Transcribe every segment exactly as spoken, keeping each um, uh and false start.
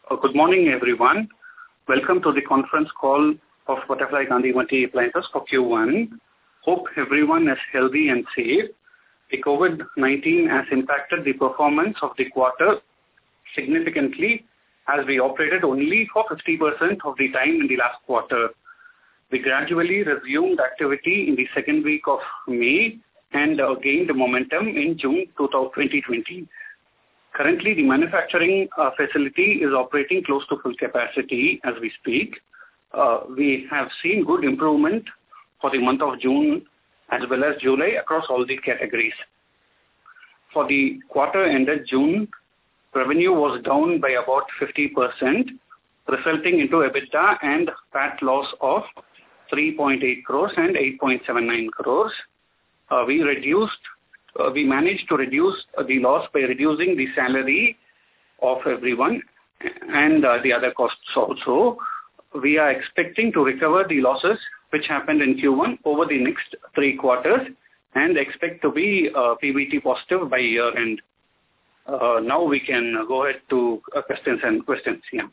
Uh, good morning, everyone. Welcome to the conference call of Butterfly Gandhimathi Appliances for Q one. Hope everyone is healthy and safe. The COVID nineteen has impacted the performance of the quarter significantly as we operated only for fifty percent of the time in the last quarter. We gradually resumed activity in the second week of May and uh, gained momentum in June twenty twenty. Currently, the manufacturing uh, facility is operating close to full capacity as we speak. Uh, we have seen good improvement for the month of June as well as July across all the categories. For the quarter ended June, revenue was down by about fifty percent, resulting into EBITDA and P A T loss of three point eight crores and eight point seven nine crores. Uh, we reduced Uh, we managed to reduce uh, the loss by reducing the salary of everyone and uh, the other costs also. We are expecting to recover the losses which happened in Q one over the next three quarters and expect to be uh, P B T positive by year end. Uh, now we can go ahead to uh, questions and questions. Yeah.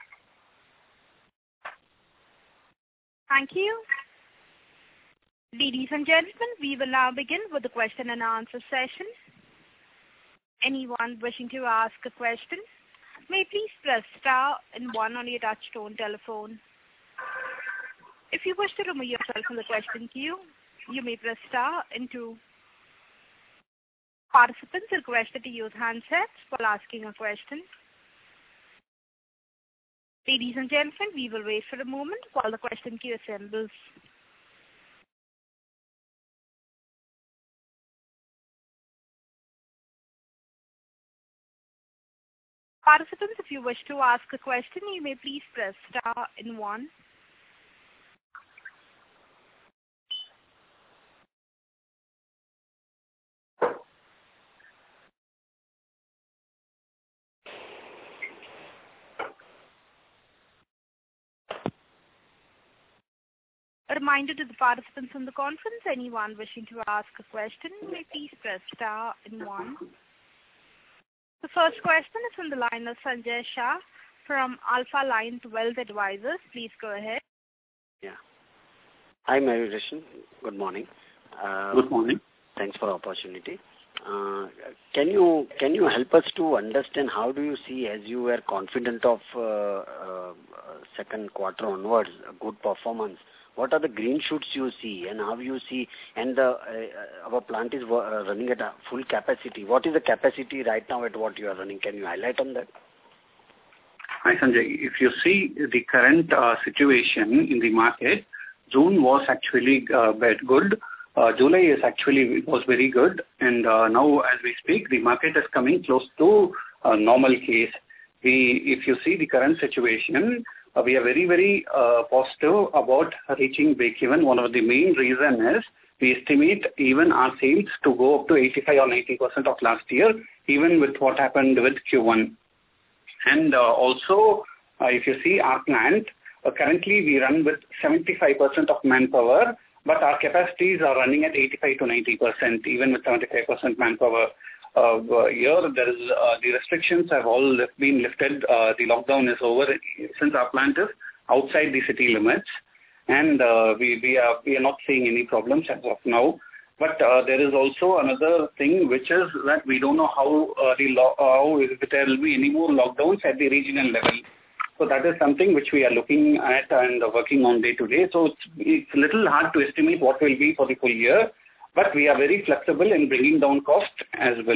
Thank you. Ladies and gentlemen, we will now begin with the question and answer session. Anyone wishing to ask a question may please press star and one on your touch-tone telephone. If you wish to remove yourself from the question queue, you may press star and two. Participants are requested to use handsets while asking a question. Ladies and gentlemen, we will wait for a moment while the question queue assembles. Participants, if you wish to ask a question, you may please press star and one. A reminder to the participants on the conference, anyone wishing to ask a question, may please press star and one. The first question is from the line of Sanjay Shah from Alpha Line Wealth Advisors. Please go ahead. Yeah. Hi, Mary Rishan. Good morning. Uh, Good morning. Thanks for the opportunity. Uh, can you can you help us to understand how do you see, as you were confident of uh, uh, second quarter onwards, a good performance? What are the green shoots you see, and how you see? And the, uh, our plant is uh, running at a full capacity. What is the capacity right now at what you are running? Can you highlight on that? Hi, Sanjay. If you see the current uh, situation in the market, June was actually uh, bad good. Uh, July is actually was very good, and uh, now as we speak, the market is coming close to uh, normal case. We, if you see the current situation, uh, we are very, very uh, positive about reaching break-even. One of the main reason is we estimate even our sales to go up to eighty-five or ninety percent of last year, even with what happened with Q one. And uh, also, uh, if you see our plant, uh, currently we run with seventy-five percent of manpower, but our capacities are running at eighty-five to ninety percent, even with seventy-five percent manpower. Uh, here, there is, uh, the restrictions have all been lifted. Uh, the lockdown is over since our plant is outside the city limits, and uh, we, we, are, we are not seeing any problems as of now. But uh, there is also another thing, which is that we don't know how, uh, the lo- how if there will be any more lockdowns at the regional level. So that is something which we are looking at and working on day to day. So it's, it's a little hard to estimate what will be for the full year, but we are very flexible in bringing down cost as well.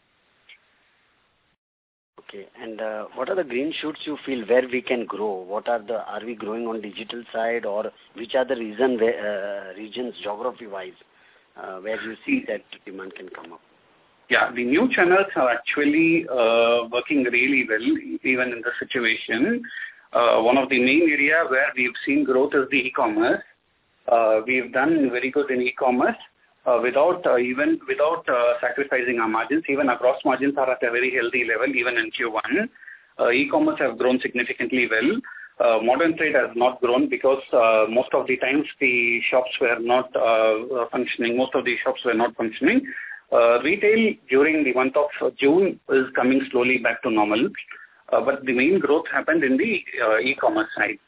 Okay. And uh, what are the green shoots you feel where we can grow? What are the, are we growing on digital side, or which are the reason where, uh, regions geography-wise uh, where you see that demand can come up? Yeah, the new channels are actually uh, working really well, even in the situation. Uh, one of the main area where we've seen growth is the e-commerce. Uh, we've done very good in e-commerce uh, without uh, even without uh, sacrificing our margins. Even our gross margins are at a very healthy level, even in Q one. Uh, e-commerce have grown significantly well. Uh, modern trade has not grown because uh, most of the times the shops were not uh, functioning. Most of the shops were not functioning. Uh, retail during the month of June is coming slowly back to normal. uh, but the main growth happened in the uh, e-commerce side.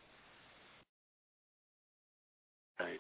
Right.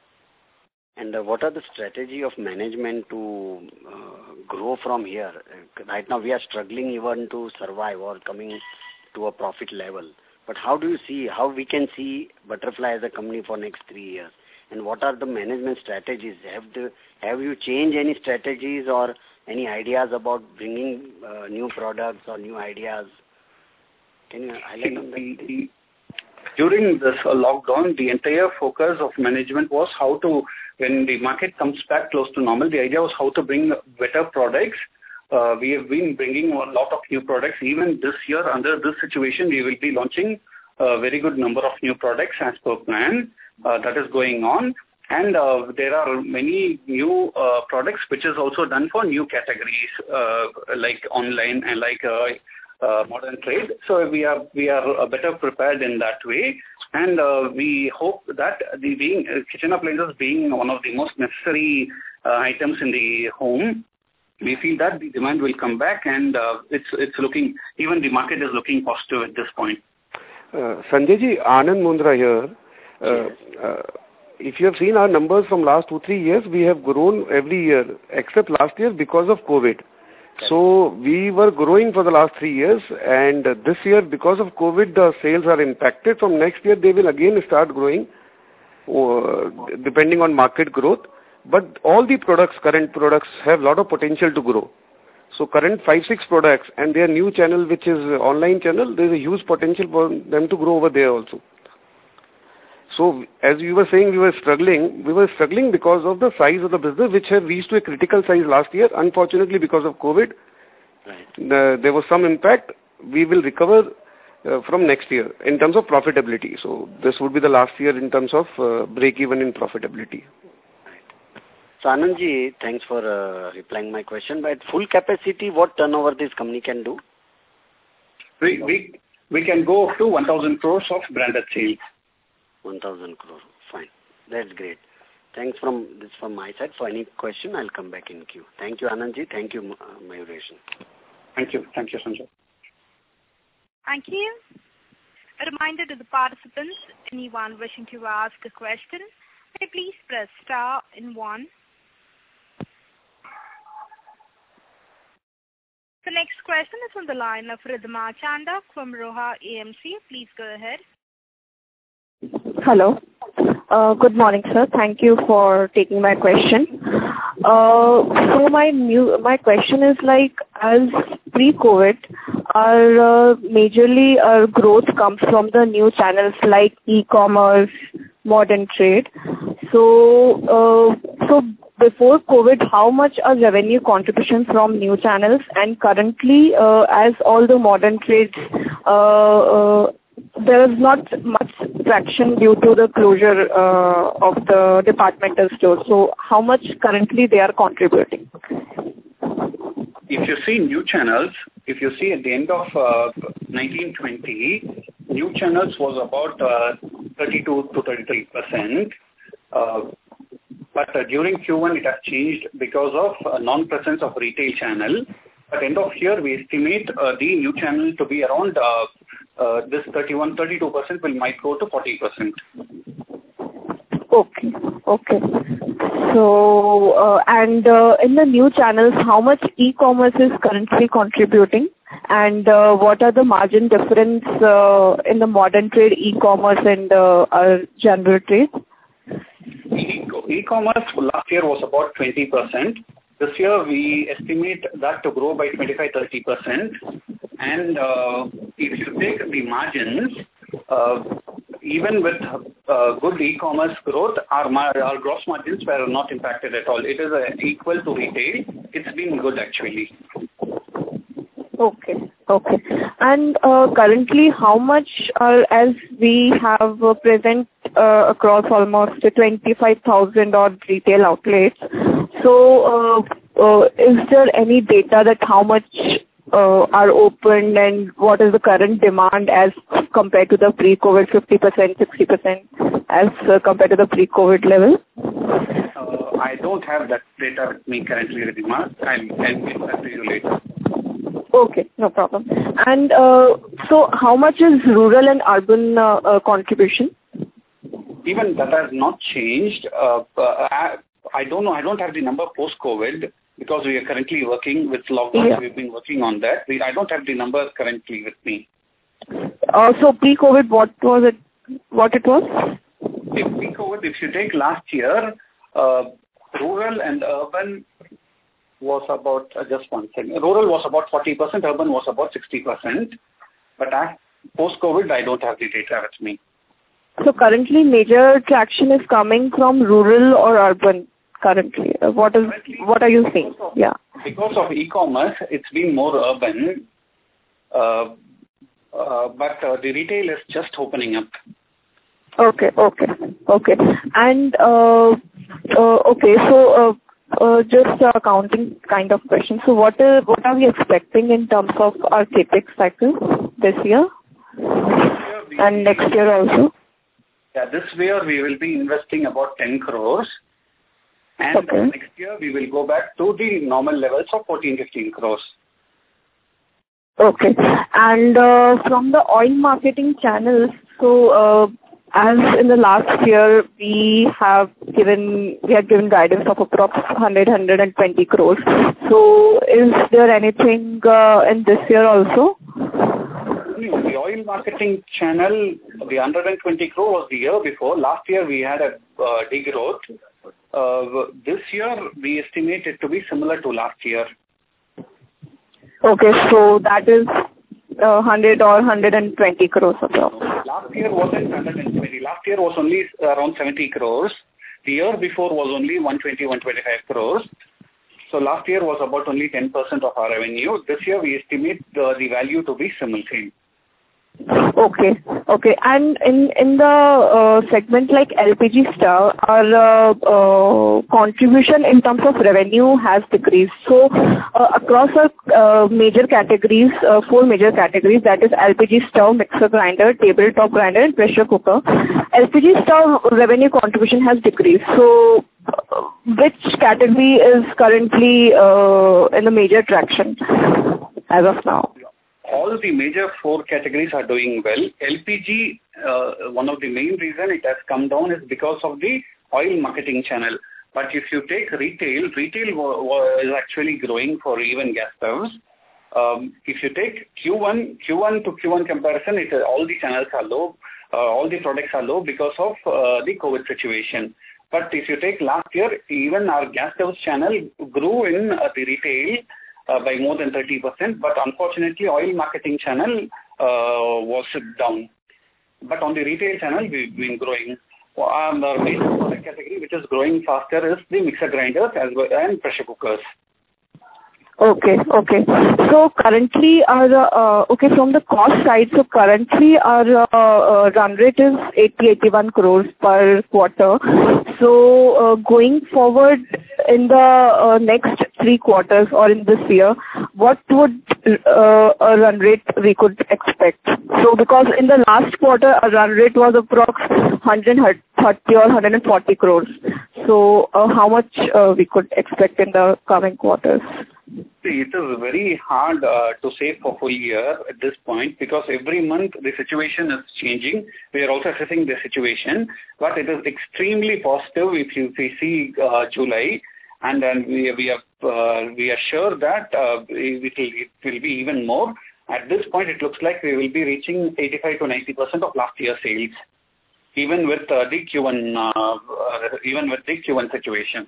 And uh, what are the strategy of management to uh, grow from here? Uh, right now we are struggling even to survive or coming to a profit level. But how do you see, how we can see Butterfly as a company for next three years? And what are the management strategies? Have the, have you changed any strategies or any ideas about bringing uh, new products or new ideas? Can you highlight on that? During this uh, lockdown, the entire focus of management was how to, when the market comes back close to normal, the idea was how to bring better products. Uh, we have been bringing a lot of new products. Even this year, under this situation, we will be launching a very good number of new products as per plan. Uh, that is going on. And uh, there are many new uh, products which is also done for new categories uh, like online and like uh, uh, modern trade. So we are we are uh, better prepared in that way. And uh, we hope that the being uh, kitchen appliances being one of the most necessary uh, items in the home, we feel that the demand will come back, and uh, it's it's looking, even the market is looking positive at this point. Uh, Sanjay ji, Anand Mundra here. Uh, uh, if you have seen our numbers from last two, three years, we have grown every year, except last year because of COVID. Okay. So we were growing for the last three years, and uh, this year because of COVID, the sales are impacted. From next year, they will again start growing, uh, depending on market growth. But all the products, current products, have a lot of potential to grow. So current five, six products and their new channel, which is online channel, there is a huge potential for them to grow over there also. So as you were saying, we were struggling. We were struggling because of the size of the business, which had reached to a critical size last year. Unfortunately, because of COVID, right. the, there was some impact. We will recover uh, from next year in terms of profitability. So this would be the last year in terms of uh, break-even in profitability. So Anandji, thanks for uh, replying my question. But at full capacity, what turnover this company can do? We we, we can go up to one thousand crores of branded sales. one thousand crore. Fine. That's great. Thanks from this from my side. For any question, I'll come back in queue. Thank you, Anandji. Thank you, uh, Mayuresh. Thank you. Thank you, Sanjay. Thank you. A reminder to the participants, anyone wishing to ask a question, may please press star and one. The next question is on the line of Ridhima Chandak from Roha A M C. Please go ahead. Hello. Uh, good morning, sir. Thank you for taking my question. Uh, so my new, my question is like, as pre-COVID, our uh, majorly our growth comes from the new channels like e-commerce, modern trade. So, uh, so before COVID, how much are revenue contribution from new channels? And currently, uh, as all the modern trades, uh, uh, there is not much traction due to the closure uh, of the departmental stores. So how much currently they are contributing? If you see new channels, if you see at the end of uh, nineteen twenty, new channels was about uh, thirty-two to thirty-three percent. Uh, but uh, during Q one, it has changed because of uh, non-presence of retail channel. At the end of year, we estimate uh, the new channel to be around uh, uh, this thirty-one, thirty-two percent will might go to forty percent. Okay, okay. So, uh, and uh, in the new channels, how much e-commerce is currently contributing? And uh, what are the margin difference uh, in the modern trade, e-commerce and uh, our general trade? E-commerce last year was about twenty percent. This year, we estimate that to grow by twenty-five to thirty percent. And uh, if you take the margins, uh, even with uh, good e-commerce growth, our, our gross margins were not impacted at all. It is uh, equal to retail. It's been good, actually. Okay, okay. And uh, currently, how much, uh, as we have uh, present uh, across almost twenty-five thousand odd retail outlets, so uh, uh, is there any data that how much uh, are open and what is the current demand as compared to the pre-COVID fifty percent, sixty percent as uh, compared to the pre-COVID level? Uh, I don't have that data with me currently, Ridhima. I'll, I'll get that to you later. Okay, no problem. And uh, so how much is rural and urban uh, uh, contribution? Even that has not changed. Uh, I, I don't know. I don't have the number post-COVID because we are currently working with lockdown. Yeah. We've been working on that. We, I don't have the number currently with me. Uh, so pre-COVID, what was it? What it was? If pre-COVID, if you take last year, uh, rural and urban was about, uh, just one second, rural was about forty percent, urban was about sixty percent. But as post-COVID, I don't have the data with me. So currently major traction is coming from rural or urban currently. Uh, what is, currently, what are you seeing? Because of, yeah. Because of e-commerce, it's been more urban, uh, uh, but uh, the retail is just opening up. Okay, okay, okay. And, uh, uh, okay, so, uh, Uh, just a accounting kind of question. So what are, what are we expecting in terms of our CapEx cycle this year and next year also? Yeah, this year we will be investing about ten crores. And okay. next year we will go back to the normal levels of fourteen, fifteen crores. Okay. And uh, from the oil marketing channels, so uh, as in the last year, we have given we have given guidance of approximately one hundred, one hundred twenty crores. So, is there anything uh, in this year also? The oil marketing channel, the one hundred twenty crore was the year before. Last year we had a uh, degrowth. Uh, this year we estimate it to be similar to last year. Okay, so that is uh, one hundred or one hundred twenty crores or so. Last year wasn't one hundred twenty. Last year was only around seventy crores. The year before was only one hundred twenty, one hundred twenty-five crores. So last year was about only ten percent of our revenue. This year we estimate the, the value to be similar. Okay, okay. And in in the uh, segment like L P G stove, our uh, uh, contribution in terms of revenue has decreased. So uh, across our uh, major categories, uh, four major categories, that is L P G stove, mixer grinder, tabletop grinder, and pressure cooker. L P G stove revenue contribution has decreased. So uh, which category is currently uh, in the major traction as of now? All the major four categories are doing well. L P G, uh, one of the main reason it has come down is because of the oil marketing channel. But if you take retail, retail is actually growing for even gas stoves. Um, if you take Q one, Q one to Q one comparison, it, all the channels are low, uh, all the products are low because of uh, the COVID situation. But if you take last year, even our gas stoves channel grew in uh, the retail Uh, by more than thirty percent, but unfortunately oil marketing channel uh, was down. But on the retail channel, we've been growing. Um, our main product category which is growing faster is the mixer grinders as well and pressure cookers. Okay, okay. So currently our, uh, okay, from the cost side, so currently our uh, uh, run rate is eighty, eighty-one crores per quarter. So uh, going forward in the uh, next three quarters or in this year, what would uh, a run rate we could expect? So because in the last quarter, our run rate was approx one hundred thirty or one hundred forty crores. So uh, how much uh, we could expect in the coming quarters? See, it is very hard uh, to say for full year at this point because every month the situation is changing. We are also assessing the situation, but it is extremely positive if you if we see uh, July, and then we we are uh, we are sure that uh, it, will, it will be even more. At this point, it looks like we will be reaching eighty-five to ninety percent of last year's sales, even with uh, the Q one uh, uh, even with the Q one situation.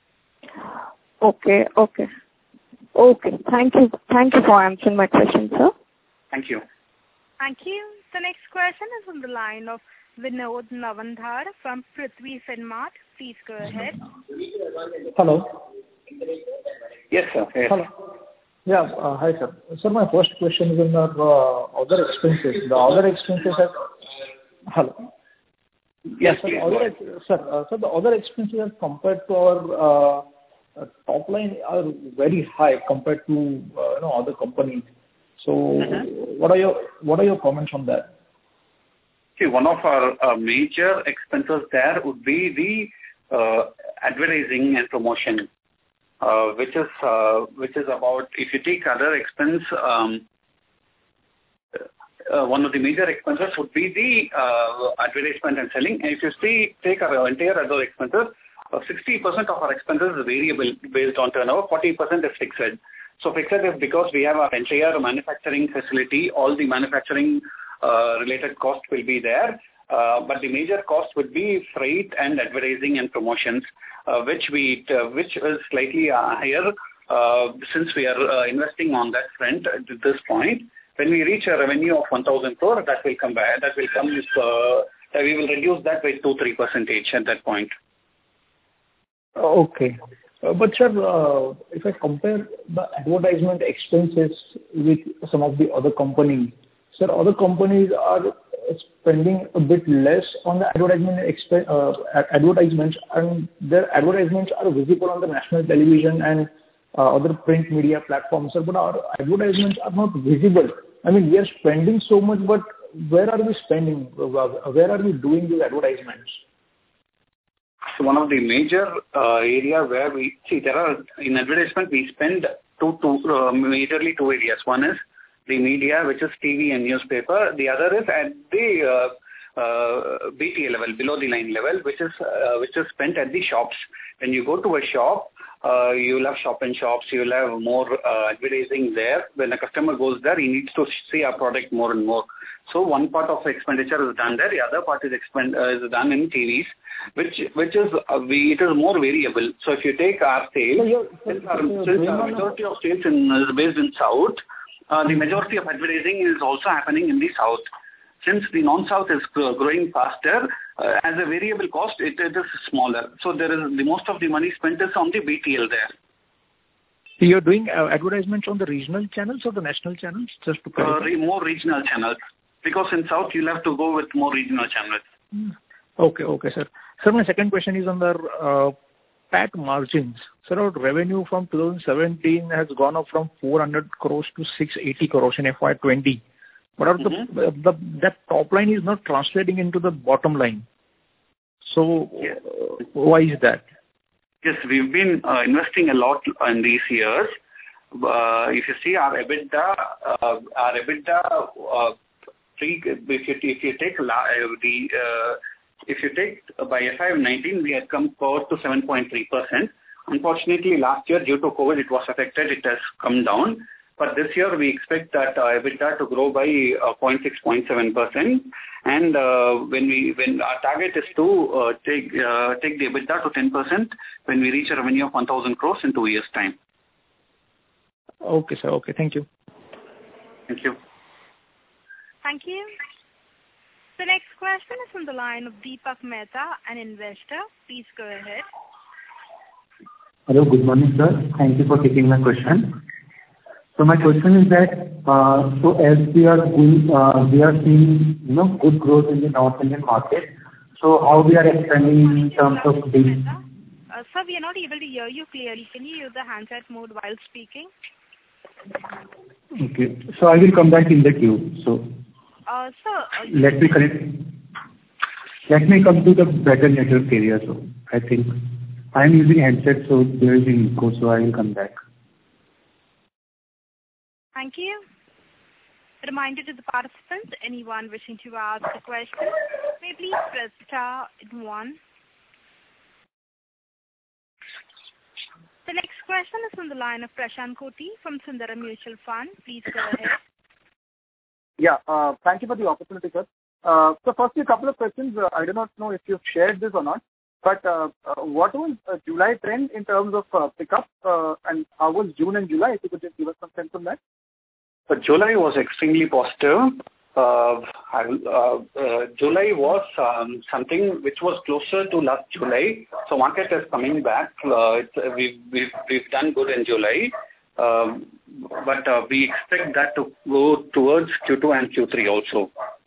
Okay, okay. Okay. Thank you. Thank you for answering my question, sir. Thank you. Thank you. The next question is on the line of Vinod Navandhar from Prithvi Finmart. Please go ahead. Hello. Yes, sir. Yes. Hello. Yeah. Uh, hi, sir. Sir, my first question is on the uh, other expenses. The other expenses have... Hello. Yes, sir. please. Other, sir, uh, sir, the other expenses as compared to our uh, Uh, top line are very high compared to uh, you know other companies. So, mm-hmm. what are your what are your comments on that? See, one of our uh, major expenses there would be the uh, advertising and promotion. uh, which is uh, which is about, if you take other expense, um, uh, one of the major expenses would be the uh, advertisement and selling. And if you see, take our entire other expenses, uh, sixty percent of our expenses is variable based on turnover, forty percent is fixed. So fixed is because we have our entire manufacturing facility, all the manufacturing uh, related cost will be there. Uh, but the major cost would be freight and advertising and promotions, uh, which we uh, which is slightly uh, higher uh, since we are uh, investing on that front at this point. When we reach a revenue of one thousand crore, that will come back. That will come. Uh, we will reduce that by two three percentage at that point. Okay. Uh, but sir, uh, if I compare the advertisement expenses with some of the other companies, sir, other companies are spending a bit less on the advertisement exp- uh, advertisements, and their advertisements are visible on the national television and uh, other print media platforms, sir, but our advertisements are not visible. I mean, we are spending so much, but where are we spending? Where are we doing these advertisements? So one of the major uh, area where we see there are in advertisement we spend two, two uh, majorly two areas. One is the media, which is T V and newspaper. The other is at the uh, uh, B T A level, below the line level, which is uh, which is spent at the shops. When you go to a shop, uh, you'll have shop and shops, you'll have more uh, advertising there. When a customer goes there, he needs to see our product more and more. So one part of expenditure is done there, the other part is expend uh, is done in T Vs, which which is uh, we it is more variable. So if you take our sales, so since our, since our majority of sales in, is based in South, uh, the majority of advertising is also happening in the South. Since the non-South is growing faster, uh, as a variable cost, it, it is smaller. So there is the most of the money spent is on the B T L there. So you're doing uh, advertisements on the regional channels or the national channels? Just to uh, re- more regional channels, because in South you'll have to go with more regional channels. Hmm. Okay, okay, sir. Sir, my second question is on the uh, P A T margins. Sir, our revenue from two thousand seventeen has gone up from four hundred crores to six hundred eighty crores in F Y twenty. But mm-hmm. the, the, that top line is not translating into the bottom line. So yes. uh, why is that? Yes, we've been uh, investing a lot in these years. Uh, if you see our EBITDA, uh, our EBITDA, uh, pre, if you if you take la, uh, the uh, if you take uh, by F Y nineteen, we had come forward to seven point three percent. Unfortunately, last year due to COVID, it was affected. It has come down. But this year, we expect that uh, EBITDA to grow by uh, zero point six, zero point seven percent. And uh, when we when our target is to uh, take uh, take the EBITDA to ten percent when we reach a revenue of one thousand crores in two years' time. Okay, sir. Okay, thank you. Thank you. Thank you. The next question is from the line of Deepak Mehta, an investor. Please go ahead. Hello, good morning, sir. Thank you for taking my question. So my question is that, uh, so as we are going, uh, we are seeing, you know, good growth in the North Indian market. So how we are expanding in terms of this? Uh, sir, we are not able to hear you clearly. Can you use the handset mode while speaking? Okay. So I will come back in the queue. So uh, sir, uh, let me connect. Let me come to the better network area. So I think I am using handset, so there is an echo. So I will come back. Thank you. A reminder to the participants, anyone wishing to ask a question, may please press star and one. The next question is from the line of Prashant Koti from Sundaram Mutual Fund. Please go ahead. Yeah, uh, thank you for the opportunity, sir. Uh, so firstly, a couple of questions. Uh, I do not know if you've shared this or not, but uh, uh, what was uh, July trend in terms of uh, pickup, uh, and how was June and July? If you could just give us some sense on that. But July was extremely positive. Uh, uh, uh, July was um, something which was closer to last July. So market is coming back. Uh, it's, uh, we've, we've, we've done good in July. Um, but uh, we expect that to go towards Q two and Q three also.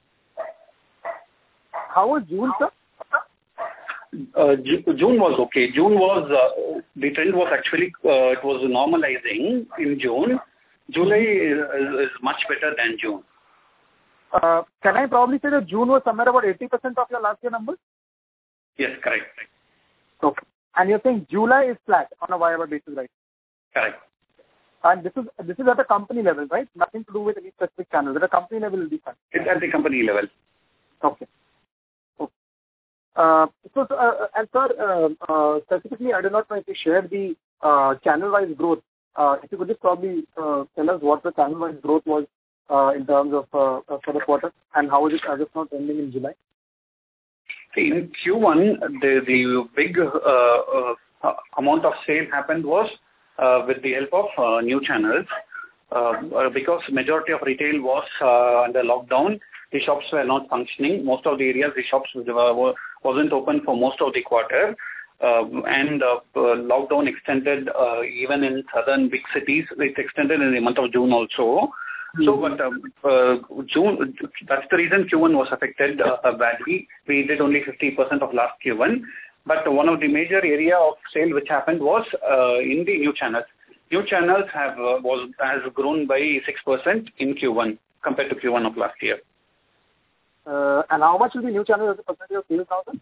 How was June, sir? Uh, June was okay. June was, uh, the trend was actually, uh, it was normalizing in June. July is, is much better than June. Uh, can I probably say that June was somewhere about eighty percent of your last year numbers? Yes, correct. Okay. And you're saying July is flat on a Y Y basis, right? Correct. And this is this is at a company level, right? Nothing to do with any specific channel. At a company level, will be fine. It's at the company level. Okay. okay. Uh, so, uh, and sir, uh, uh, specifically, I do not know if you shared the uh, channel-wise growth. Uh, if you could just probably uh, tell us what the channel-wise growth was uh, in terms of uh, uh, for the quarter, and how is it as of now trending in July? See, in Q one, the the big uh, uh, amount of sale happened was uh, with the help of uh, new channels. Uh, because majority of retail was uh, under lockdown, the shops were not functioning. Most of the areas, the shops were, wasn't open for most of the quarter. Uh, and uh, uh, lockdown extended uh, even in southern big cities. It extended in the month of June also. Mm-hmm. So, but um, uh, June, that's the reason Q one was affected uh, badly. We did only fifty percent of last Q one. But one of the major area of sale which happened was uh, in the new channels. New channels have uh, was has grown by six percent in Q one compared to Q one of last year. Uh, and how much will be new channel as a percentage of sales now, sir?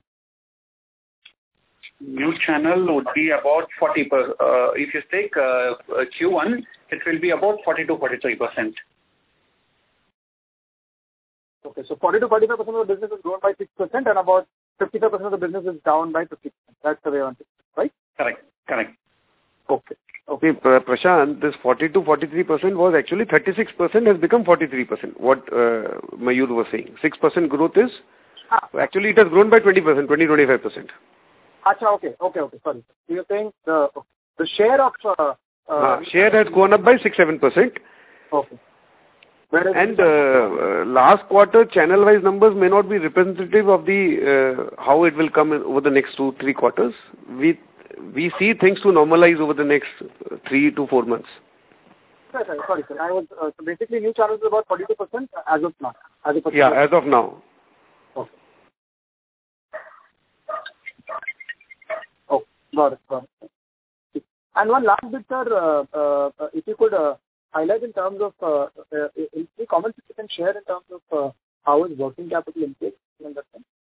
New channel would be about forty percent. Uh, if you take uh, Q one, it will be about forty to forty-three percent. Okay, so forty to forty-five percent of the business has grown by six percent and about fifty-five percent of the business is down by fifty percent. That's the way I want it, right? Correct, correct. Okay. Okay, Prashant, this forty to forty-three percent was actually thirty-six percent has become forty-three percent. What uh, Mayur was saying. six percent growth is, ah. actually it has grown by twenty percent, twenty to twenty-five percent. Achha, okay, okay, okay, sorry. So you're saying the, the share of... Uh, uh, uh, share has gone up by six to seven percent. Okay. Whereas and uh, uh, last quarter, channel-wise numbers may not be representative of the uh, how it will come in over the next two, three quarters. We we see things to normalize over the next three to four months. Sorry, sorry, sorry sir. I was uh, so basically new channels is about forty-two percent as of now. As of yeah, as of now. Okay. Oh, got it, got it. And one last bit, sir. Uh, uh, if you could uh, highlight in terms of uh, uh, any comments you can share in terms of uh, how is working capital intake in that sense?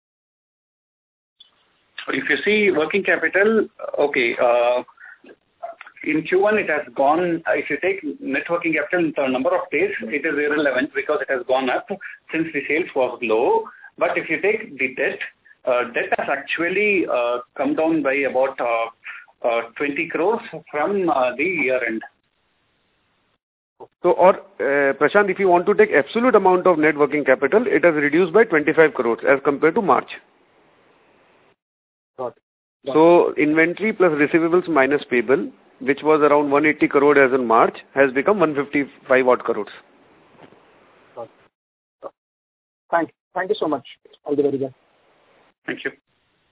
If you see working capital, okay, uh, in Q one it has gone, if you take net working capital in the number of days, it is irrelevant because it has gone up since the sales was low. But if you take the debt, uh, debt has actually uh, come down by about uh, uh, twenty crores from uh, the year end. So, or uh, Prashant, if you want to take absolute amount of net working capital, it has reduced by twenty-five crores as compared to March. Got it. Got so, inventory plus receivables minus payable, which was around one hundred eighty crore as in March, has become one hundred fifty-five odd crores. Got it. Got it. Thank you. Thank you so much. All the very best. Thank you.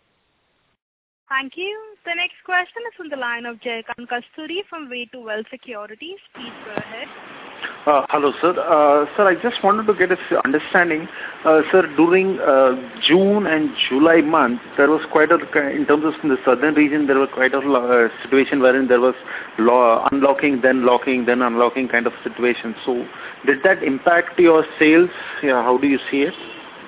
Thank you. The next question is from the line of Jaykant Kasturi from Way to Wealth Securities. Please go ahead. Uh, hello, sir. Uh, sir, I just wanted to get a understanding. Uh, sir, during uh, June and July month, there was quite a, in terms of in the southern region, there was quite a uh, situation wherein there was law, unlocking, then locking, then unlocking kind of situation. So, did that impact your sales? Yeah, how do you see it?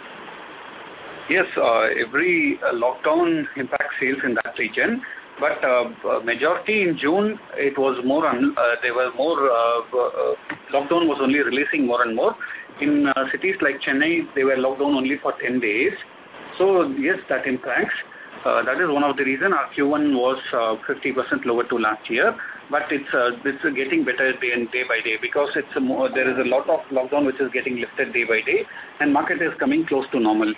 Yes, uh, every uh, lockdown impacts sales in that region. But uh, majority in June, it was more, un- uh, there were more, uh, uh, lockdown was only releasing more and more. In uh, cities like Chennai, they were locked down only for ten days. So yes, that impacts. Uh, that is one of the reasons our Q one was uh, fifty percent lower to last year. But it's uh, it's getting better day, and day by day because it's a more, there is a lot of lockdown which is getting lifted day by day and market is coming close to normal.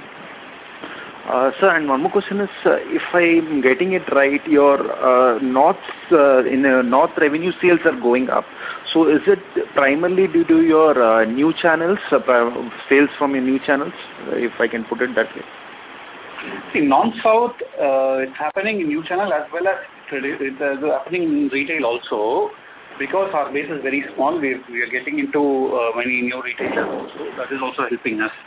Uh, sir, and one more question is, uh, if I'm getting it right, your uh, north uh, in uh, north revenue sales are going up. So, is it primarily due to your uh, new channels, uh, sales from your new channels, uh, if I can put it that way? See, non-south, uh, it's happening in new channel as well as it's happening in retail also. Because our base is very small, we we are getting into uh, many new retailers also. That is also helping us.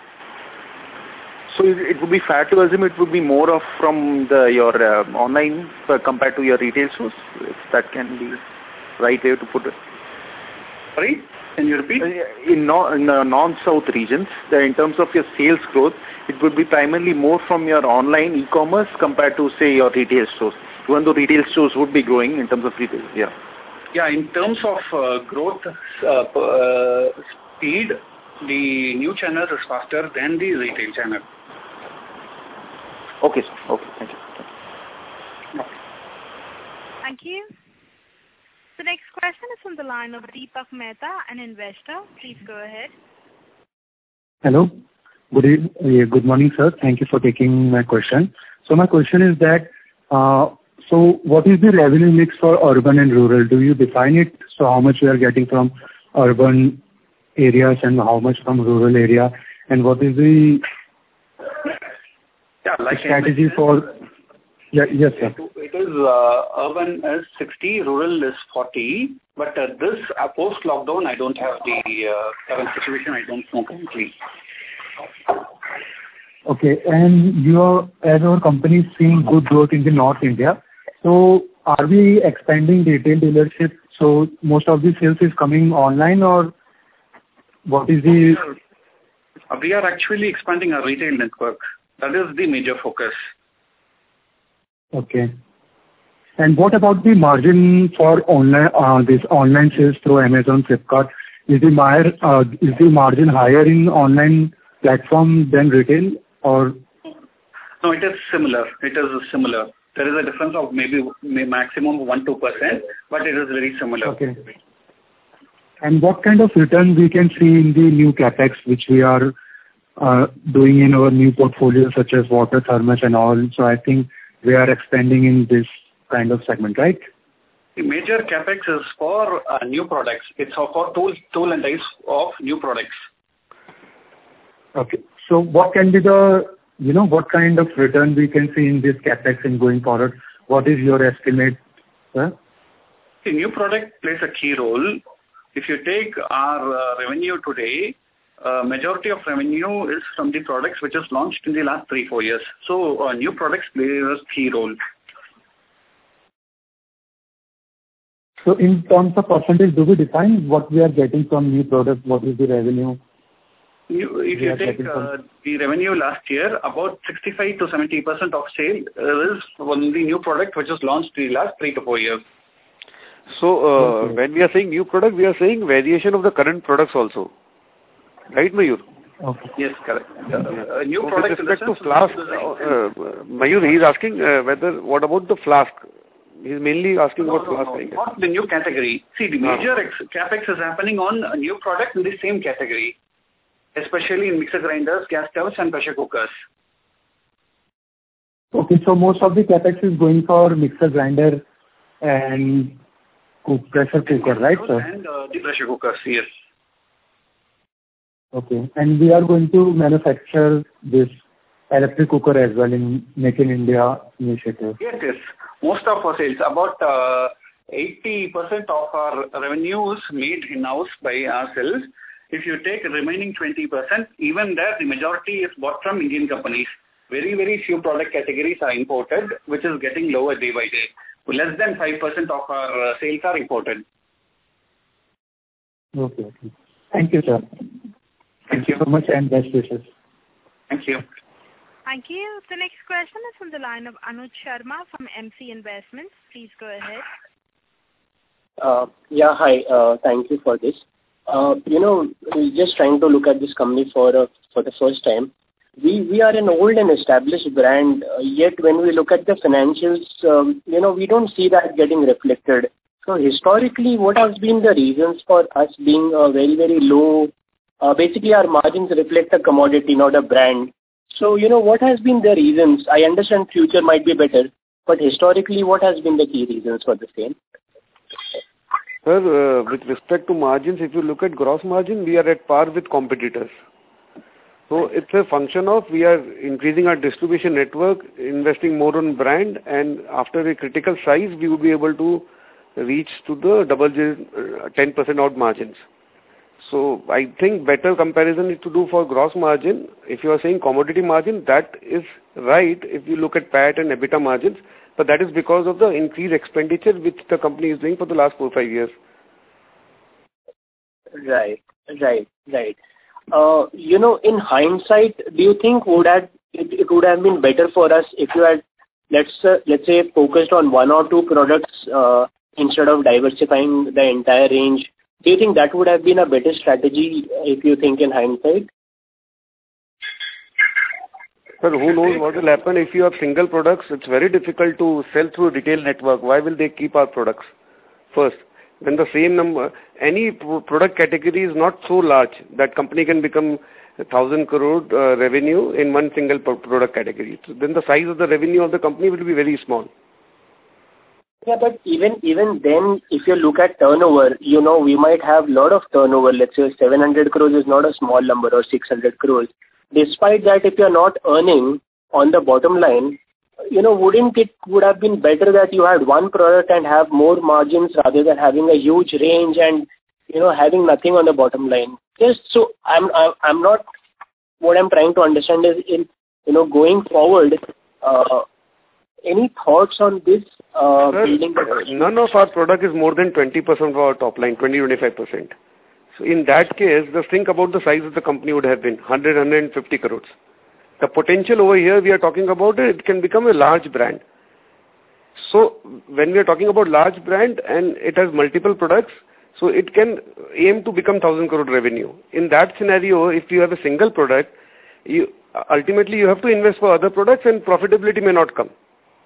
So it would be fair to assume it would be more of from the your uh, online uh, compared to your retail stores, if that can be right way to put it. Sorry, can you repeat? In, no, in uh, non-south regions, the, in terms of your sales growth, it would be primarily more from your online e-commerce compared to say your retail stores. Even though retail stores would be growing in terms of retail, yeah. Yeah, in terms of uh, growth uh, uh, speed, the new channel is faster than the retail channel. Okay, sir. Okay, thank you. Okay. Thank you. The next question is from the line of Deepak Mehta, an investor. Please go ahead. Hello. Good evening, good morning, sir. Thank you for taking my question. So my question is that, uh, so what is the revenue mix for urban and rural? Do you define it? So how much we are getting from urban areas and how much from rural area? And what is the yeah, like strategy for... Yeah, yes, sir. It is uh, urban is sixty, rural is forty. But uh, this uh, post-lockdown, I don't have the uh, current situation. I don't know currently. Okay, and your as our company is seeing good growth in the North India, so are we expanding retail dealership? So most of the sales is coming online, or what is the? We are actually expanding our retail network. That is the major focus. Okay. And what about the margin for online uh, this online sales through Amazon, Flipkart? Is the mar- uh, is the margin higher in online platform than retail, or? No, it is similar. It is similar. There is a difference of maybe maximum one to two percent, but it is very similar. Okay. And what kind of return we can see in the new capex which we are uh, doing in our new portfolio, such as water, thermos, and all? So I think we are expanding in this kind of segment, right? The major capex is for uh, new products. It's for tool, tool and dies of new products. Okay. So what can be the, you know, what kind of return we can see in this capex in going forward? What is your estimate, sir? The new product plays a key role. If you take our uh, revenue today, uh, majority of revenue is from the products which is launched in the last three, four years. So uh, new products play a key role. So in terms of percentage, do we define what we are getting from new products? What is the revenue? You, if you take uh, the revenue last year, about sixty-five to seventy percent of sale uh, is from the new product which is launched in the last three to four years. So uh, okay. when we are saying new product, we are saying variation of the current products also. Right, Mayur? Okay. Yes, correct. Uh, uh, new so products with respect to flask, uh, uh, Mayur, he is asking uh, whether, what about the flask? He is mainly asking no, about no, flask. No, not the new category. See, the major ex- capex is happening on a new product in the same category, especially in mixer grinders, gas stoves, and pressure cookers. Okay, so most of the capex is going for mixer grinder and cook, pressure cooker, right, sir? And uh, the pressure cookers, yes. Okay, and we are going to manufacture this electric cooker as well in Make in India initiative. Yes, yes. Most of our sales, about uh, eighty percent of our revenue is made in-house by ourselves. If you take the remaining twenty percent, even there the majority is bought from Indian companies. Very, very few product categories are imported, which is getting lower day by day. Less than five percent of our uh, sales are imported. Okay, okay. Thank you, sir. Thank you so much and best wishes. Thank you. Thank you. The next question is from the line of Anuj Sharma from M C Investments. Please go ahead. Uh, yeah, hi. Uh, thank you for this. Uh, you know, just trying to look at this company for uh, for the first time. We we are an old and established brand, uh, yet when we look at the financials, um, you know, we don't see that getting reflected. So historically, what has been the reasons for us being uh, very, very low? Uh, basically, our margins reflect a commodity, not a brand. So, you know, what has been the reasons? I understand future might be better, but historically, what has been the key reasons for the same? Sir, uh, with respect to margins, if you look at gross margin, we are at par with competitors. So it's a function of we are increasing our distribution network, investing more on brand, and after a critical size, we will be able to reach to the double digit, uh, ten percent odd margins. So I think better comparison is to do for gross margin. If you are saying commodity margin, that is right if you look at P A T and EBITDA margins, but that is because of the increased expenditure which the company is doing for the last four or five years. Right, right, right. Uh, you know, in hindsight, do you think would have it, it would have been better for us if you had, let's uh, let's say, focused on one or two products uh, instead of diversifying the entire range? Do you think that would have been a better strategy if you think in hindsight? Sir, who knows what will happen if you have single products? It's very difficult to sell through retail network. Why will they keep our products first? When the same number, any product category is not so large that company can become a thousand crore uh, revenue in one single product category. So then the size of the revenue of the company will be very small. Yeah, but even even then, if you look at turnover, you know, we might have a lot of turnover. Let's say seven hundred crores is not a small number, or six hundred crores. Despite that, if you're not earning on the bottom line, you know, wouldn't it would have been better that you had one product and have more margins rather than having a huge range and, you know, having nothing on the bottom line? Just so I'm I'm not, what I'm trying to understand is, in, you know, going forward, uh, any thoughts on this? Uh, Sir, building none of our product is more than twenty percent of our top line, twenty to twenty-five percent. So in that case, just think about the size of the company would have been, one hundred, one hundred fifty crores. The potential over here we are talking about, it can become a large brand. So when we are talking about large brand and it has multiple products, so it can aim to become one thousand crore revenue. In that scenario, if you have a single product, you ultimately you have to invest for other products and profitability may not come.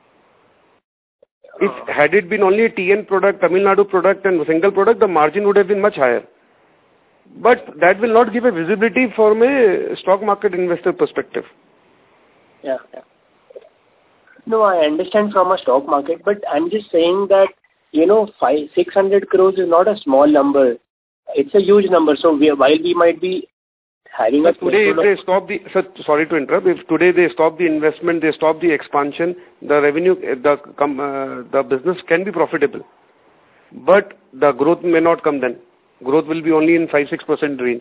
If had it been only a T N product, Tamil Nadu product and a single product, the margin would have been much higher. But that will not give a visibility from a stock market investor perspective. Yeah, yeah. No, I understand from a stock market, but I'm just saying that, you know, five, six hundred crores is not a small number. It's a huge number. So we, while we might be having but a... Today, if they stop the... Sir, sorry to interrupt. If today they stop the investment, they stop the expansion, the revenue, the, uh, the business can be profitable. But the growth may not come then. Growth will be only in five to six percent range.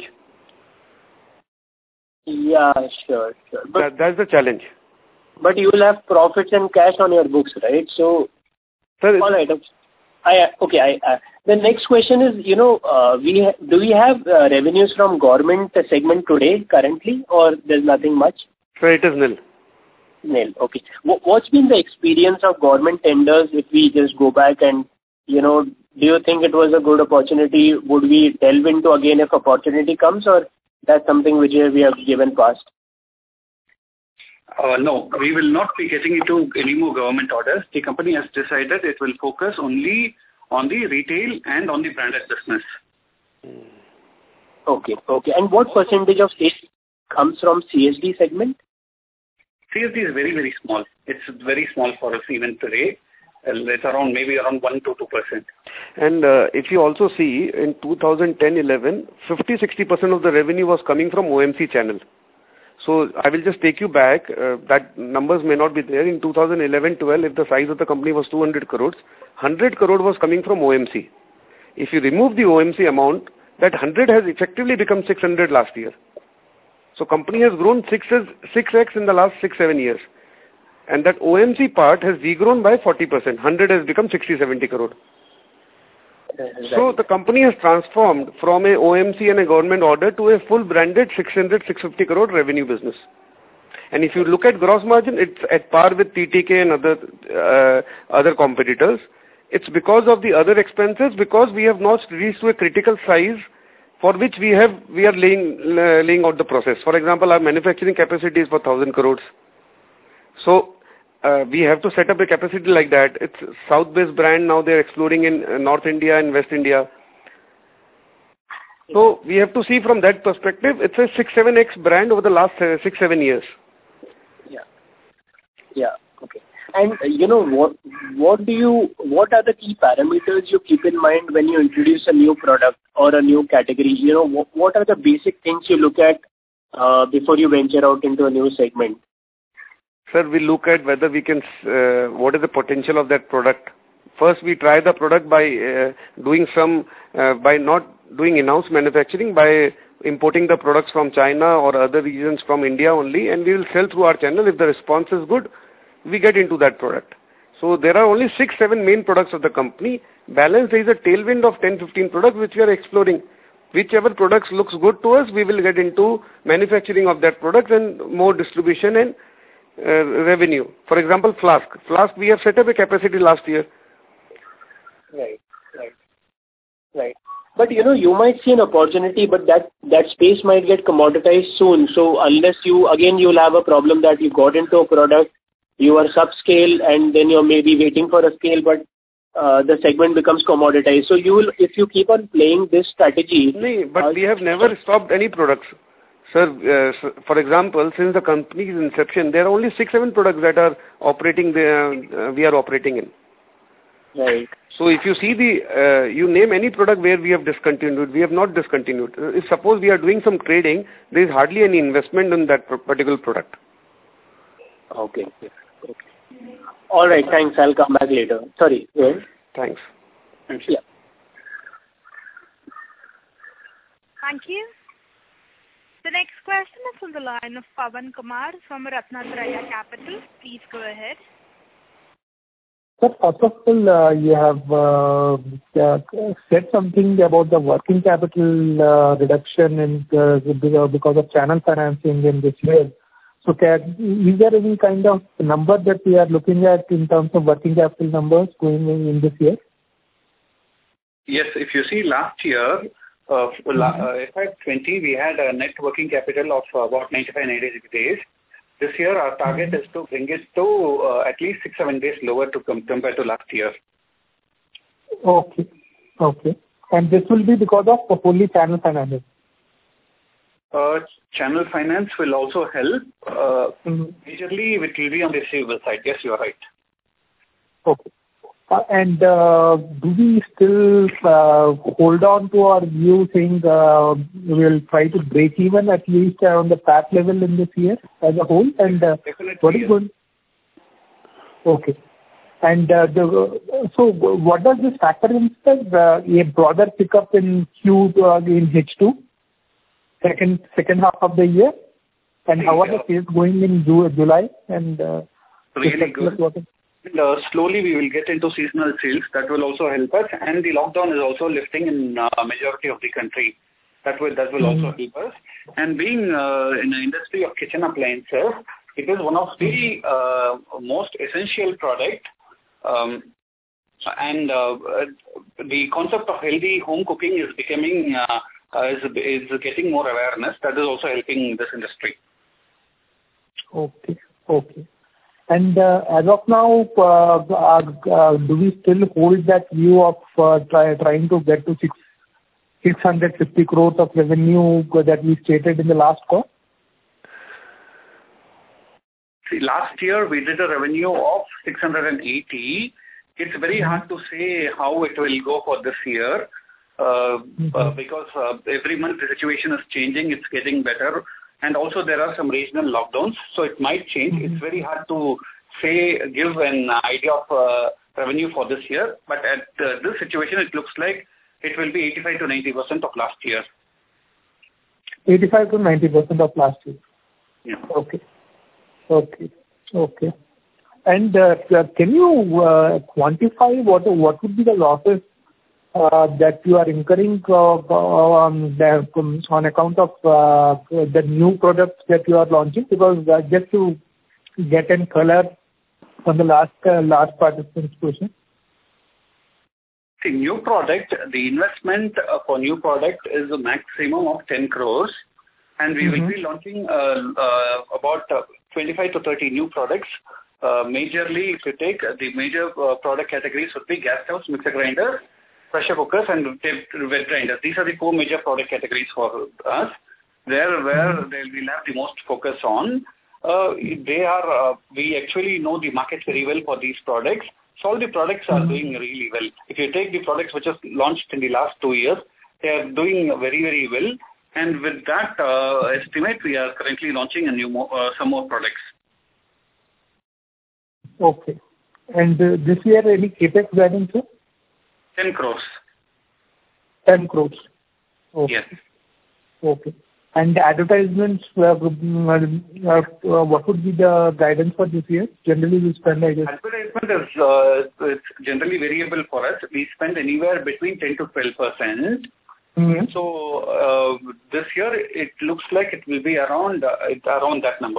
Yeah, sure, sure. But, that, that's the challenge. But you will have profits and cash on your books, right? So, Sir, all right. I, okay, I, I, the next question is, you know, uh, we ha- do we have uh, revenues from government segment today, currently, or there's nothing much? Sir, it is nil. Nil, okay. W- what's been the experience of government tenders if we just go back and, you know, do you think it was a good opportunity? Would we delve into again if opportunity comes, or that's something which we have given past? Uh, no, we will not be getting into any more government orders. The company has decided it will focus only on the retail and on the branded business. Okay, okay. And what percentage of sales comes from C S D segment? C S D is very, very small. It's very small for us even today. It's around maybe around one to two percent. And uh, if you also see in two thousand ten eleven, fifty to sixty percent of the revenue was coming from O M C channel. So I will just take you back. Uh, that numbers may not be there. In two thousand eleven twelve, if the size of the company was two hundred crores, one hundred crore was coming from O M C. If you remove the O M C amount, that one hundred has effectively become six hundred last year. So company has grown six x in the last six, seven years. And that O M C part has degrown by forty percent. one hundred has become sixty, seventy crore. So the company has transformed from a O M C and a government order to a full branded six hundred, six hundred fifty crore revenue business. And if you look at gross margin, it's at par with T T K and other uh, other competitors. It's because of the other expenses, because we have not reached to a critical size for which we have we are laying uh, laying out the process. For example, our manufacturing capacity is for one thousand crores. So uh, we have to set up a capacity like that. It's South-based brand. Now they're exploring in uh, North India and West India. So we have to see from that perspective. It's a six, seven x brand over the last uh, six, seven years. Yeah. Yeah. Okay. And uh, you know what? What do you? What are the key parameters you keep in mind when you introduce a new product or a new category? You know, what, what are the basic things you look at uh, before you venture out into a new segment? Sir, we look at whether we can, uh, what is the potential of that product. First, we try the product by uh, doing some, uh, by not doing in-house manufacturing, by importing the products from China or other regions from India only, and we will sell through our channel. If the response is good, we get into that product. So there are only six, seven main products of the company. Balance, there is a tailwind of ten, fifteen products which we are exploring. Whichever products looks good to us, we will get into manufacturing of that product and more distribution and Uh, revenue. For example, Flask. Flask, we have set up a capacity last year. Right. Right. Right. But, you know, you might see an opportunity, but that, that space might get commoditized soon. So unless you, again, you'll have a problem that you got into a product, you are subscale, and then you're maybe waiting for a scale, but uh, the segment becomes commoditized. So you will, if you keep on playing this strategy... No, but uh, we have never stopped any products. Sir, uh, for example, since the company's inception, there are only six, seven products that are operating, the, uh, we are operating in. Right. So if you see the, uh, you name any product where we have discontinued, we have not discontinued. If suppose we are doing some trading, there is hardly any investment in that particular product. Okay. Okay. All right, thanks. I'll come back later. Sorry. Go ahead. Thanks. Thanks. Yeah. Thank you. The next question is from the line of Pawan Kumar from Ratnatraya Capital. Please go ahead. Sir, first of all, uh, you have uh, uh, said something about the working capital uh, reduction in, uh, because of channel financing in this year. So can, is there any kind of number that we are looking at in terms of working capital numbers going in, in this year? Yes, if you see last year, uh, mm-hmm. uh, F Y twenty, we had a net working capital of uh, about ninety-five, ninety-six days. This year, our target is to bring it to uh, at least six, seven days lower to com- compared to last year. Okay. Okay. And this will be because of fully channel finance? Uh, channel finance will also help. Uh, mm-hmm. Majorly, it will be on the receivable side. Yes, you are right. Okay. Uh, and uh, do we still uh, hold on to our view saying uh, we will try to break even at least on the P A T level in this year as a whole? And uh, what is yes. going? Okay. And uh, the, so what does this factor in? Uh, a broader pickup in Q uh, in H two, second second half of the year, and how are the sales going in July and uh, really good. Quarter? And, uh, slowly we will get into seasonal sales. That will also help us. And the lockdown is also lifting in uh, majority of the country. That will that will mm-hmm. also help us. And being uh, in the industry of kitchen appliances, it is one of the uh, most essential product. Um, and uh, the concept of healthy home cooking is becoming uh, uh, is is getting more awareness. That is also helping this industry. Okay. Okay. And uh, as of now, uh, uh, do we still hold that view of uh, try, trying to get to six, 650 crores of revenue that we stated in the last call? See, last year we did a revenue of six hundred eighty. It's very hard to say how it will go for this year uh, mm-hmm. uh, because uh, every month the situation is changing. It's getting better. And also there are some regional lockdowns, so it might change. Mm-hmm. It's very hard to say, give an idea of uh, revenue for this year. But at uh, this situation, it looks like it will be eighty-five to ninety percent of last year. eighty-five to ninety percent of last year. Yeah. Okay. Okay. Okay. And uh, can you uh, quantify what what would be the losses Uh, that you are incurring uh, on, the, on account of uh, the new products that you are launching? Because uh, just to get in color on the last uh, last participant's question. The new product, the investment uh, for new product is a maximum of ten crores, and we mm-hmm. will be launching uh, uh, about uh, twenty-five to thirty new products. Uh, majorly, if you take uh, the major uh, product categories would be gas stoves, mixer grinders, pressure cookers and wet grinders. These are the four major product categories for us. There, where mm-hmm. they will have the most focus on. Uh, they are. Uh, we actually know the market very well for these products. So all the products are mm-hmm. doing really well. If you take the products which are launched in the last two years, they are doing very very well. And with that uh, estimate, we are currently launching a new mo- uh, some more products. Okay. And uh, this year, any capex guidance, sir? ten crores. ten crores. Okay. Yes. Okay. And advertisements, uh, uh, uh, what would be the guidance for this year? Generally, we spend, I guess. Advertisement is uh, it's generally variable for us. We spend anywhere between ten to twelve percent. Mm-hmm. So uh, this year, it looks like it will be around uh, around that number.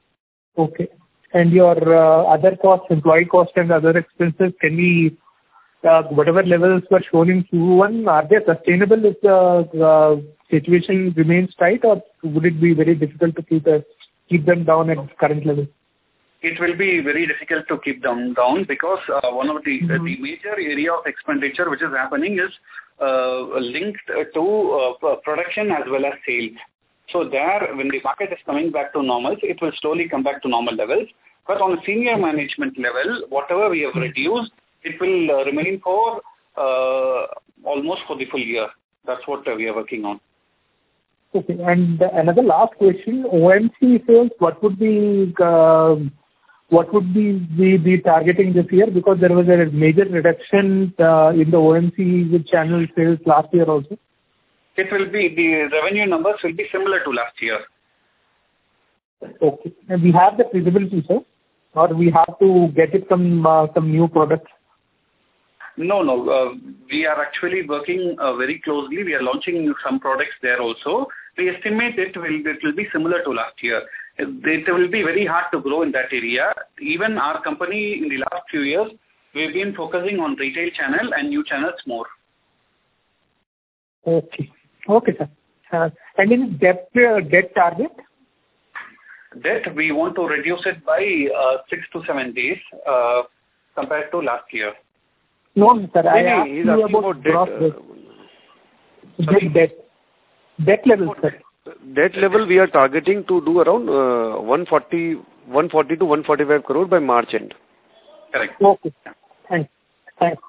Okay. And your uh, other costs, employee costs and other expenses, can we uh, whatever levels were shown in Q one, are they sustainable if the uh, situation remains tight, or would it be very difficult to keep uh, keep them down at current level? It will be very difficult to keep them down because uh, one of the, mm-hmm. uh, the major area of expenditure which is happening is uh, linked to uh, production as well as sales. So there, when the market is coming back to normal, it will slowly come back to normal levels. But on a senior management level, whatever we have reduced, it will uh, remain for uh, almost for the full year. That's what uh, we are working on. Okay. And another last question, O M C sales, what would be uh, what would be the, the targeting this year? Because there was a major reduction uh, in the O M C channel sales last year also. It will be, the revenue numbers will be similar to last year. Okay. And we have the feasibility, sir? Or we have to get it from uh, some new products? No, no. Uh, we are actually working uh, very closely. We are launching some products there also. We estimate it will, it will be similar to last year. It will be very hard to grow in that area. Even our company in the last few years, we've been focusing on retail channel and new channels more. Okay. Okay, sir. Uh, and in debt, uh, debt target? Debt, we want to reduce it by uh, six to seven days uh, compared to last year. No, sir. I Maybe asked he's you asking about about debt. gross Uh, debt. Debt. Debt level, sir. Debt level we are targeting to do around uh, one forty to one forty-five crore by March end. Correct. Okay. Thanks. Thanks.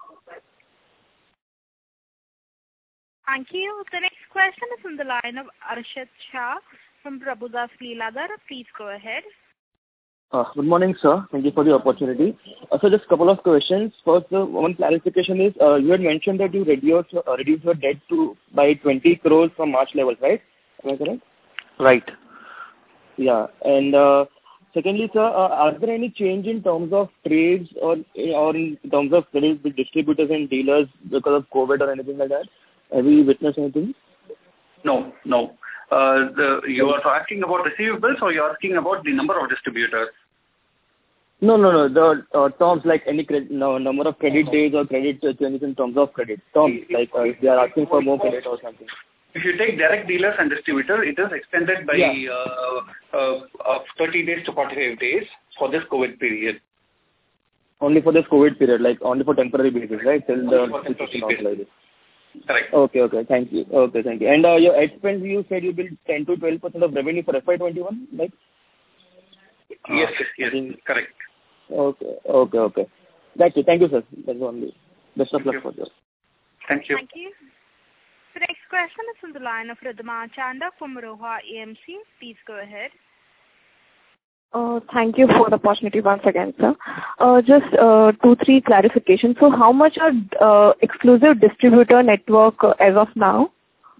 Thank you. The next question is from the line of Arshad Shah from Prabhudas Lilladher. Please go ahead. Uh, good morning, sir. Thank you for the opportunity. Uh, so just a couple of questions. First, uh, one clarification is, uh, you had mentioned that you reduced, uh, reduced your debt to by twenty crores from March levels, right? Am I correct? Right. Yeah. And uh, secondly, sir, uh, are there any change in terms of trades or or in terms of trades with distributors and dealers because of COVID or anything like that? Have you witnessed anything? No, no. Uh, the, you are asking about receivables or you are asking about the number of distributors? No, no, no. The uh, terms like any credit, no, number of credit days or credit uh, changes in terms of credit. Terms like uh, if they are asking for more credit or something. If you take direct dealers and distributors, it is extended by yeah. uh, uh, uh, thirty days to forty-five days for this COVID period. Only for this COVID period, like only for temporary basis, right? Till the situation normalizes. Correct. Okay, okay. Thank you. Okay, thank you. And uh, your ad spend, you said you build ten to twelve percent of revenue for F Y twenty-one, right? Yes, uh, yes, yes. Correct. Okay, okay, okay. That's it. Thank you, sir. That's only. Best of Thank luck you. for this. Thank you. Thank you. The next question is from the line of Ridhima Chanda from Roha A M C. Please go ahead. Uh, Thank you for the opportunity once again, sir. Uh, Just uh, two, three clarifications. So how much are uh, exclusive distributor network uh, as of now?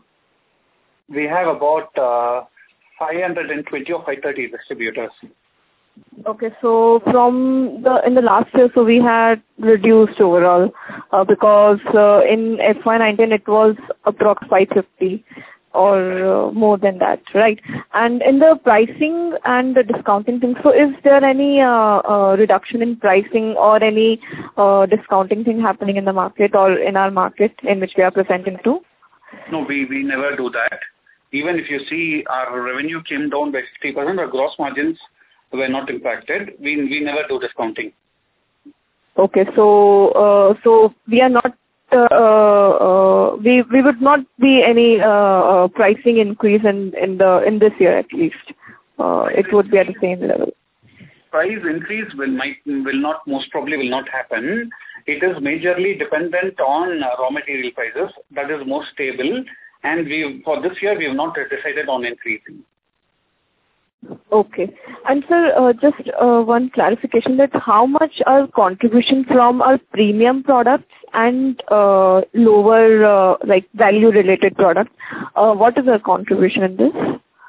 We have about uh, five hundred twenty or five hundred thirty distributors. Okay, so from the in the last year, so we had reduced overall uh, because uh, in F Y nineteen it was approx five fifty or uh, more than that, right? And in the pricing and the discounting thing, so is there any uh, uh, reduction in pricing or any uh, discounting thing happening in the market or in our market in which we are presenting to? No, we, we never do that. Even if you see our revenue came down by fifty percent, our gross margins were not impacted. We we never do discounting. Okay, so uh, so we are not uh, uh, we we would not be any uh, uh, pricing increase in in the in this year at least. Uh, it would be at the same level. Price increase will might will not most probably will not happen. It is majorly dependent on uh, raw material prices. That is more stable, and we for this year we have not decided on increasing. Okay. And sir, uh, just uh, one clarification that how much are contribution from our premium products and uh, lower uh, like value related products? Uh, what is our contribution in this?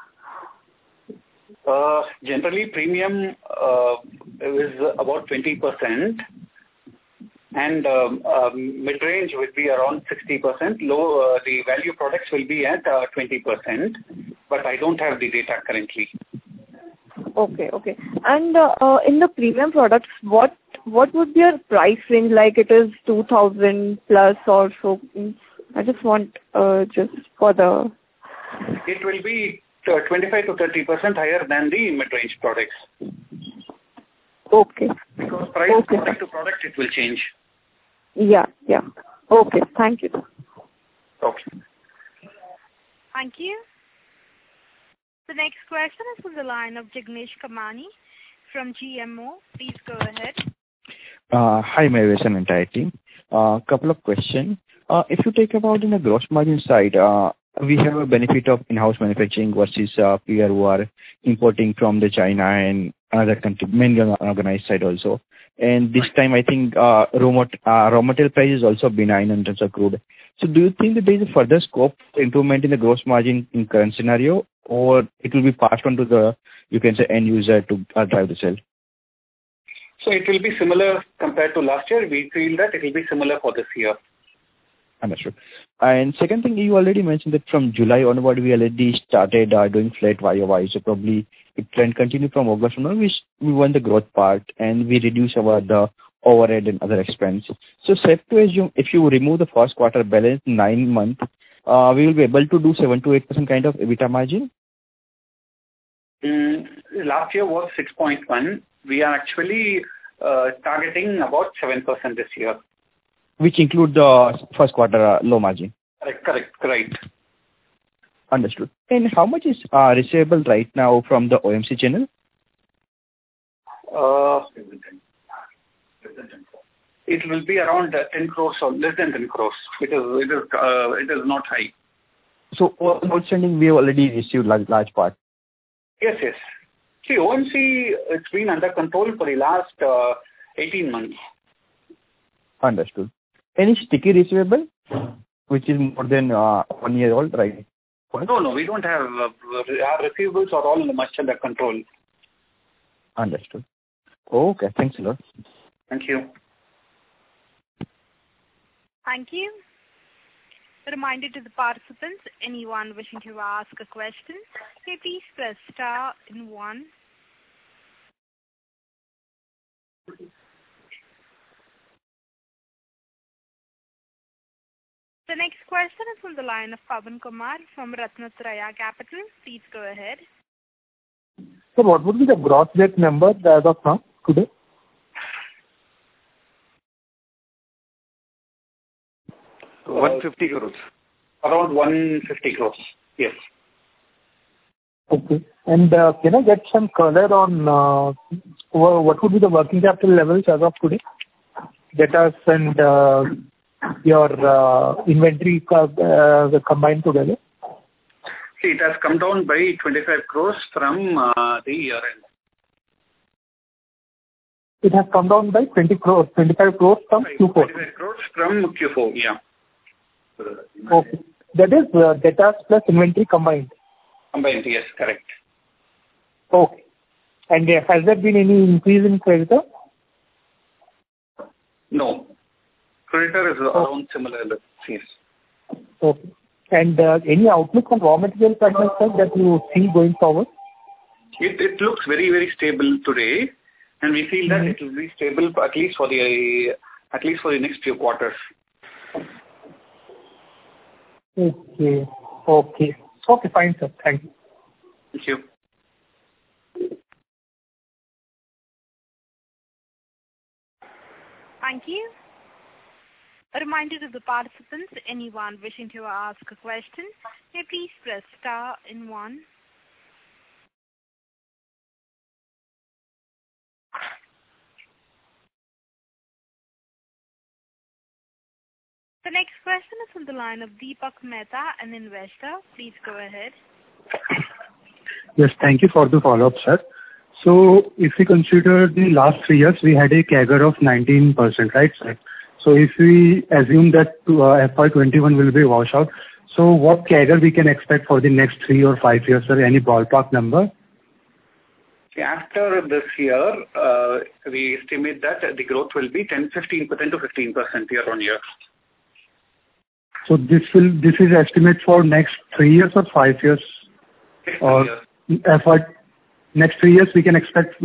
Uh, generally, premium uh, is about twenty percent, and um, uh, mid-range will be around sixty percent. Low, uh, the value products will be at uh, twenty percent, but I don't have the data currently. Okay, okay. And uh, uh, in the premium products, what what would be your price range? Like it is two thousand plus or so. I just want uh, just for the. It will be twenty-five to thirty percent higher than the mid-range products. Okay. Because price okay. product to product, it will change. Yeah, yeah. Okay, thank you. Okay. Thank you. The next question is from the line of Jignesh Kamani from G M O. Please go ahead. Uh, hi, Mayvesh and entire team. A uh, couple of questions. Uh, if you take about in the gross margin side, uh, we have a benefit of in-house manufacturing versus uh, peer who are importing from the China and another country, mainly on the organized side also. And this time, I think uh, raw, mat- uh, raw material price is also benign in terms of crude. So do you think that there is a further scope for improvement in the gross margin in current scenario, or it will be passed on to the, you can say, end user to uh, drive the sale? So it will be similar compared to last year. We feel that it will be similar for this year. Understood. And second thing, you already mentioned that from July onward, we already started uh, doing flat Y O Y. So probably it can continue from August onward. We, we won the growth part and we reduce our the overhead and other expense. So safe to assume if you remove the first quarter balance nine months, uh, we will be able to do seven to eight percent kind of EBITDA margin? Mm, last year was six point one. We are actually uh, targeting about seven percent this year. Which include the first quarter uh, low margin. Correct, correct, correct. Understood. And how much is uh, receivable right now from the O M C channel? Uh, it will be around ten crores or less than ten crores because it is uh, it is not high. So outstanding, we have already received large, large part. Yes, yes. See, O M C, it's been under control for the last uh, eighteen months. Understood. Any sticky receivable, which is more than uh, one year old, right? No, no, we don't have. Uh, our receivables are all much under control. Understood. Okay, thanks a lot. Thank you. Thank you. A reminder to the participants, anyone wishing to ask a question, may please press star and one. The next question is from the line of Pavan Kumar from Ratnatraya Capital. Please go ahead. So what would be the gross debt number as of now, today? one hundred fifty crores. Around one hundred fifty crores, yes. Okay. And uh, can I get some color on uh, what would be the working capital levels as of today? Debtors and uh, your uh, inventory uh, combined together? See, it has come down by twenty-five crores from uh, the year end. It has come down by twenty crores, twenty-five crores from Q four. twenty-five crores from Q four, yeah. Okay. That is uh, debtors plus inventory combined. Combined, yes, correct. Okay. And uh, has there been any increase in creditor? No. Creditor is oh. around similar levels, yes. Okay. And uh, any outlook on raw material prices that you see going forward? It, it looks very, very stable today, and we feel that mm-hmm. it will be stable at least for the at least for the next few quarters. Okay. Okay. Okay, fine, sir. Thank you. Thank you. Thank you. A reminder to the participants, anyone wishing to ask a question, may please press star and one. The next question is from the line of Deepak Mehta, an investor. Please go ahead. Yes, thank you for the follow-up, sir. So if we consider the last three years, we had a C A G R of nineteen percent, right, sir? So if we assume that uh, F Y twenty-one will be wash out, so what C A G R we can expect for the next three or five years, sir? Any ballpark number? After this year, uh, we estimate that the growth will be ten, fifteen percent to fifteen percent year on year. So this will this is estimate for next three years or five years? Next or years. F Y next three years we can expect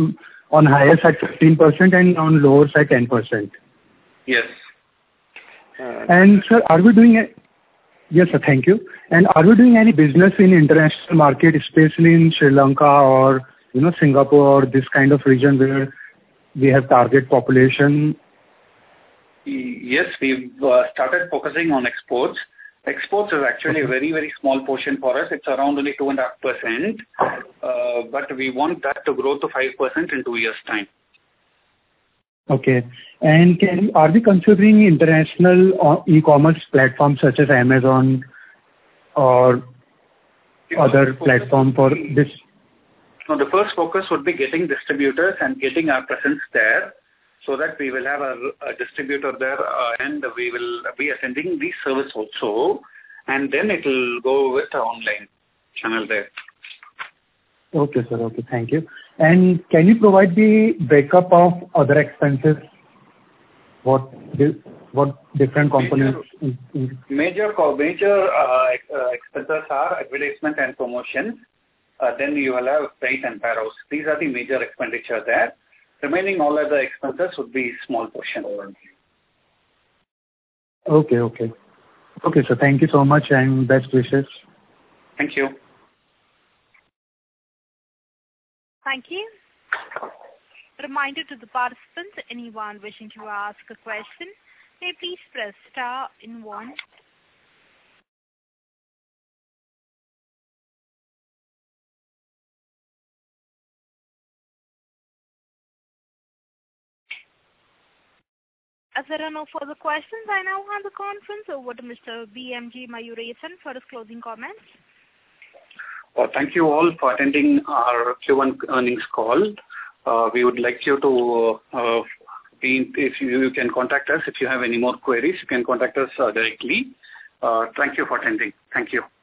on higher side fifteen percent and on lower side ten percent. Yes. Uh, and sir, are we doing a, yes sir, thank you. And are we doing any business in international market, especially in Sri Lanka or, you know, Singapore or this kind of region where we have target population? Yes, we've uh, started focusing on exports. Exports is actually a very, very small portion for us. It's around only two point five percent. Uh, but we want that to grow to five percent in two years' time. Okay. And can, are we considering international e-commerce platforms such as Amazon or other platform for this? No, the first focus would be getting distributors and getting our presence there, so that we will have a, a distributor there uh, and we will be attending the service also, and then it will go with the online channel there. Okay, sir. Okay, thank you. And can you provide the breakup of other expenses? What what different components? Major major, major uh, uh, expenses are advertisement and promotion. Uh, then you will have freight and warehouse. These are the major expenditure there. Remaining all other expenses would be small portion. Okay, okay. Okay, so thank you so much and best wishes. Thank you. Thank you. Reminder to the participants, anyone wishing to ask a question, may please press star in one. As there are no further questions, I now hand the conference over to Mister B M G Mayuresan for his closing comments. Well, thank you all for attending our Q one earnings call. Uh, we would like you to, uh, be, if you, you can contact us if you have any more queries, you can contact us uh, directly. Uh, thank you for attending. Thank you.